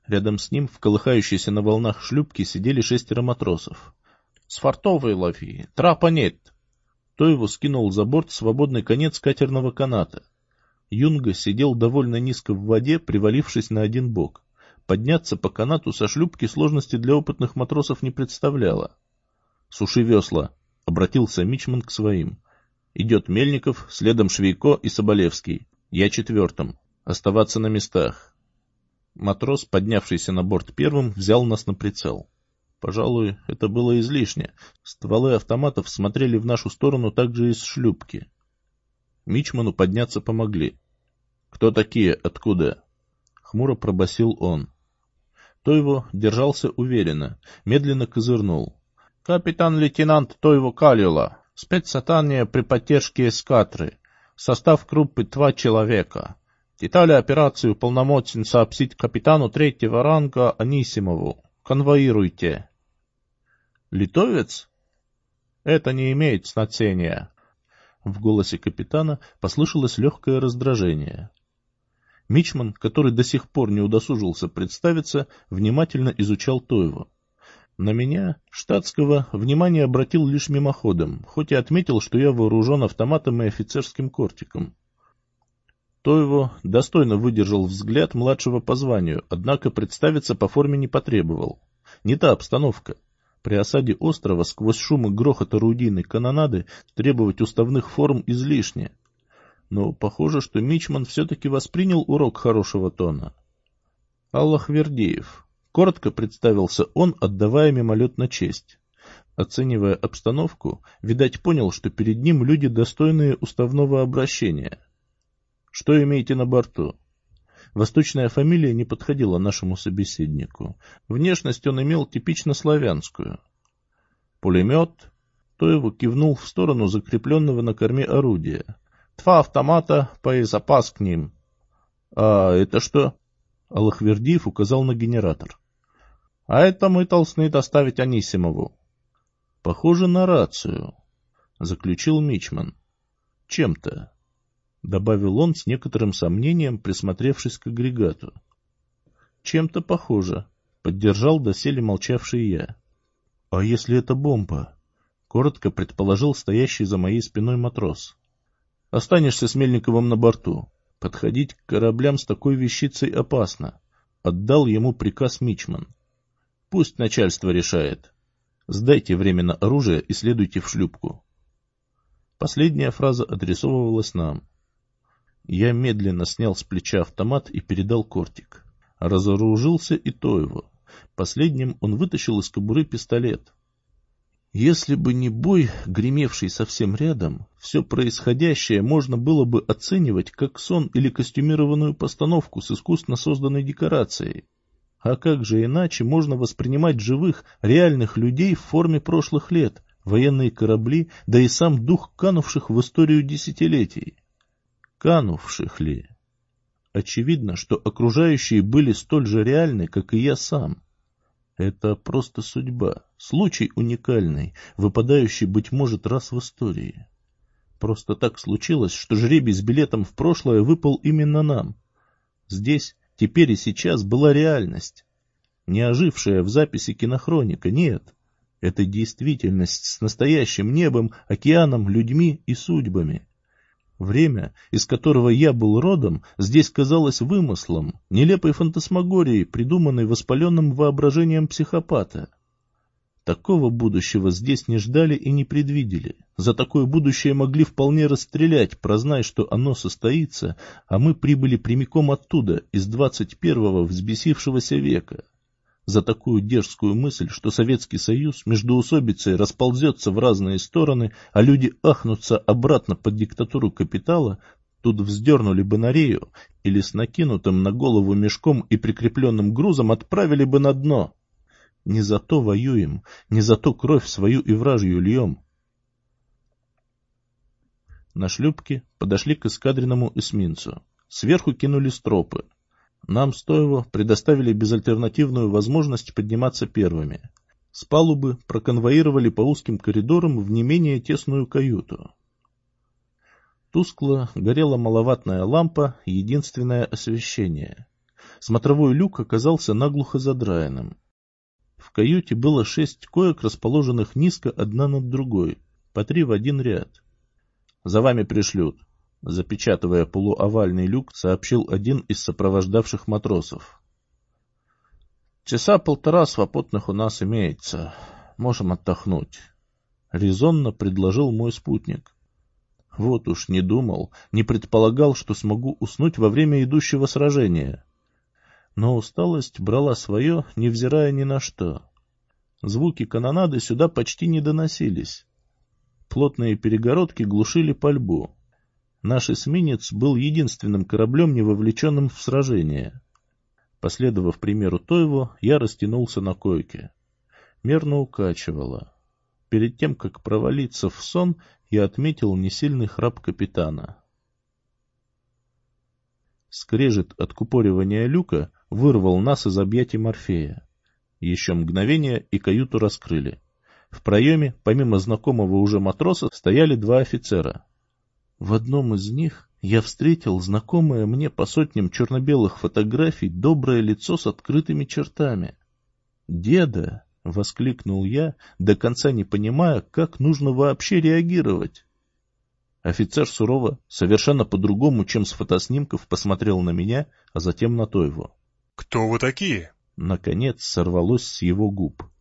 Рядом с ним, в колыхающейся на волнах шлюпке, сидели 6 матросов. «С фартовой лови, трапа нет!» Тойво скинул за борт свободный конец катерного каната. Юнга сидел довольно низко в воде, привалившись на один бок. Подняться по канату со шлюпки сложности для опытных матросов не представляло. «Суши весла», — обратился мичман к своим. «Идет Мельников, следом Швейко и Соболевский. Я 4-м. Оставаться на местах». Матрос, поднявшийся на борт первым, взял нас на прицел. Пожалуй, это было излишне. Стволы автоматов смотрели в нашу сторону также из шлюпки. Мичману подняться помогли. «Кто такие? Откуда?» — хмуро пробасил он. Тойво держался уверенно, медленно козырнул. «Капитан-лейтенант Тойво Калюла, спецзадание при поддержке эскадры. Состав группы 2 человека. Детали операции уполномочен сообщить капитану 3-го ранга Анисимову. Конвоируйте». «Литовец?» «Это не имеет значения». В голосе капитана послышалось легкое раздражение. Мичман, который до сих пор не удосужился представиться, внимательно изучал Тойво. На меня, штатского, внимание обратил лишь мимоходом, хоть и отметил, что я вооружен автоматом и офицерским кортиком. Тойво достойно выдержал взгляд младшего по званию, однако представиться по форме не потребовал. Не та обстановка. При осаде острова сквозь шум и грохот орудийной канонады требовать уставных форм излишне. Но похоже, что мичман все-таки воспринял урок хорошего тона. Аллахвердиев. Коротко представился он, отдавая мимолетно честь. Оценивая обстановку, видать, понял, что перед ним люди, достойные уставного обращения. «Что имеете на борту?» Восточная фамилия не подходила нашему собеседнику. Внешность он имел типично славянскую. «Пулемет?» Тойво кивнул в сторону закрепленного на корме орудия. 2 автомата, боезапас к ним. «А это что?» Аллахвердиев указал на генератор. «А это мы должны доставить Анисимову». «Похоже на рацию», — заключил мичман. «Чем-то», — добавил он с некоторым сомнением, присмотревшись к агрегату. «Чем-то похоже», — поддержал доселе молчавший я. «А если это бомба?» — коротко предположил стоящий за моей спиной матрос. «Останешься с Мельниковым на борту. Подходить к кораблям с такой вещицей опасно», — отдал ему приказ мичман. «Пусть начальство решает. Сдайте временно оружие и следуйте в шлюпку». Последняя фраза адресовывалась нам. Я медленно снял с плеча автомат и передал кортик. Разоружился и Тойво. Последним он вытащил из кобуры пистолет. Если бы не бой, гремевший совсем рядом, все происходящее можно было бы оценивать как сон или костюмированную постановку с искусственно созданной декорацией. А как же иначе можно воспринимать живых, реальных людей в форме прошлых лет, военные корабли, да и сам дух канувших в историю десятилетий? Канувших ли? Очевидно, что окружающие были столь же реальны, как и я сам. Это просто судьба, случай уникальный, выпадающий, быть может, раз в истории. Просто так случилось, что жребий с билетом в прошлое выпал именно нам. Здесь, теперь и сейчас была реальность. Не ожившая в записи кинохроника, нет. Это действительность с настоящим небом, океаном, людьми и судьбами. Время, из которого я был родом, здесь казалось вымыслом, нелепой фантасмагорией, придуманной воспаленным воображением психопата. Такого будущего здесь не ждали и не предвидели. За такое будущее могли вполне расстрелять, прознай, что оно состоится, а мы прибыли прямиком оттуда, из 21-го взбесившегося века. За такую дерзкую мысль, что Советский Союз междоусобицей расползется в разные стороны, а люди ахнутся обратно под диктатуру капитала, тут вздернули бы на рею или с накинутым на голову мешком и прикрепленным грузом отправили бы на дно. Не за то воюем, не за то кровь свою и вражью льем. На шлюпке подошли к эскадренному эсминцу. Сверху кинули стропы. Нам с Тойво предоставили безальтернативную возможность подниматься первыми. С палубы проконвоировали по узким коридорам в не менее тесную каюту. Тускло горела маловатная лампа, единственное освещение. Смотровой люк оказался наглухо задраенным. В каюте было 6 коек, расположенных низко одна над другой, по 3 в один ряд. «За вами пришлют», — запечатывая полуовальный люк, сообщил один из сопровождавших матросов. «Часа 1,5 свободных у нас имеется. Можем отдохнуть», — резонно предложил мой спутник. Вот уж не думал, не предполагал, что смогу уснуть во время идущего сражения. Но усталость брала свое, невзирая ни на что. Звуки канонады сюда почти не доносились. Плотные перегородки глушили пальбу. Наш эсминец был единственным кораблем, не вовлеченным в сражение. Последовав примеру Тойву, я растянулся на койке. Мерно укачивало. Перед тем, как провалиться в сон, я отметил несильный храп капитана. Скрежет откупоривания люка вырвал нас из объятий Морфея. Еще мгновение, и каюту раскрыли. В проеме, помимо знакомого уже матроса, стояли 2 офицера. В одном из них я встретил знакомое мне по сотням черно-белых фотографий доброе лицо с открытыми чертами. «Деда!» — воскликнул я, до конца не понимая, как нужно вообще реагировать. Офицер сурово, совершенно по-другому, чем с фотоснимков, посмотрел на меня, а затем на Тойву. «Кто вы такие?» Наконец сорвалось с его губ.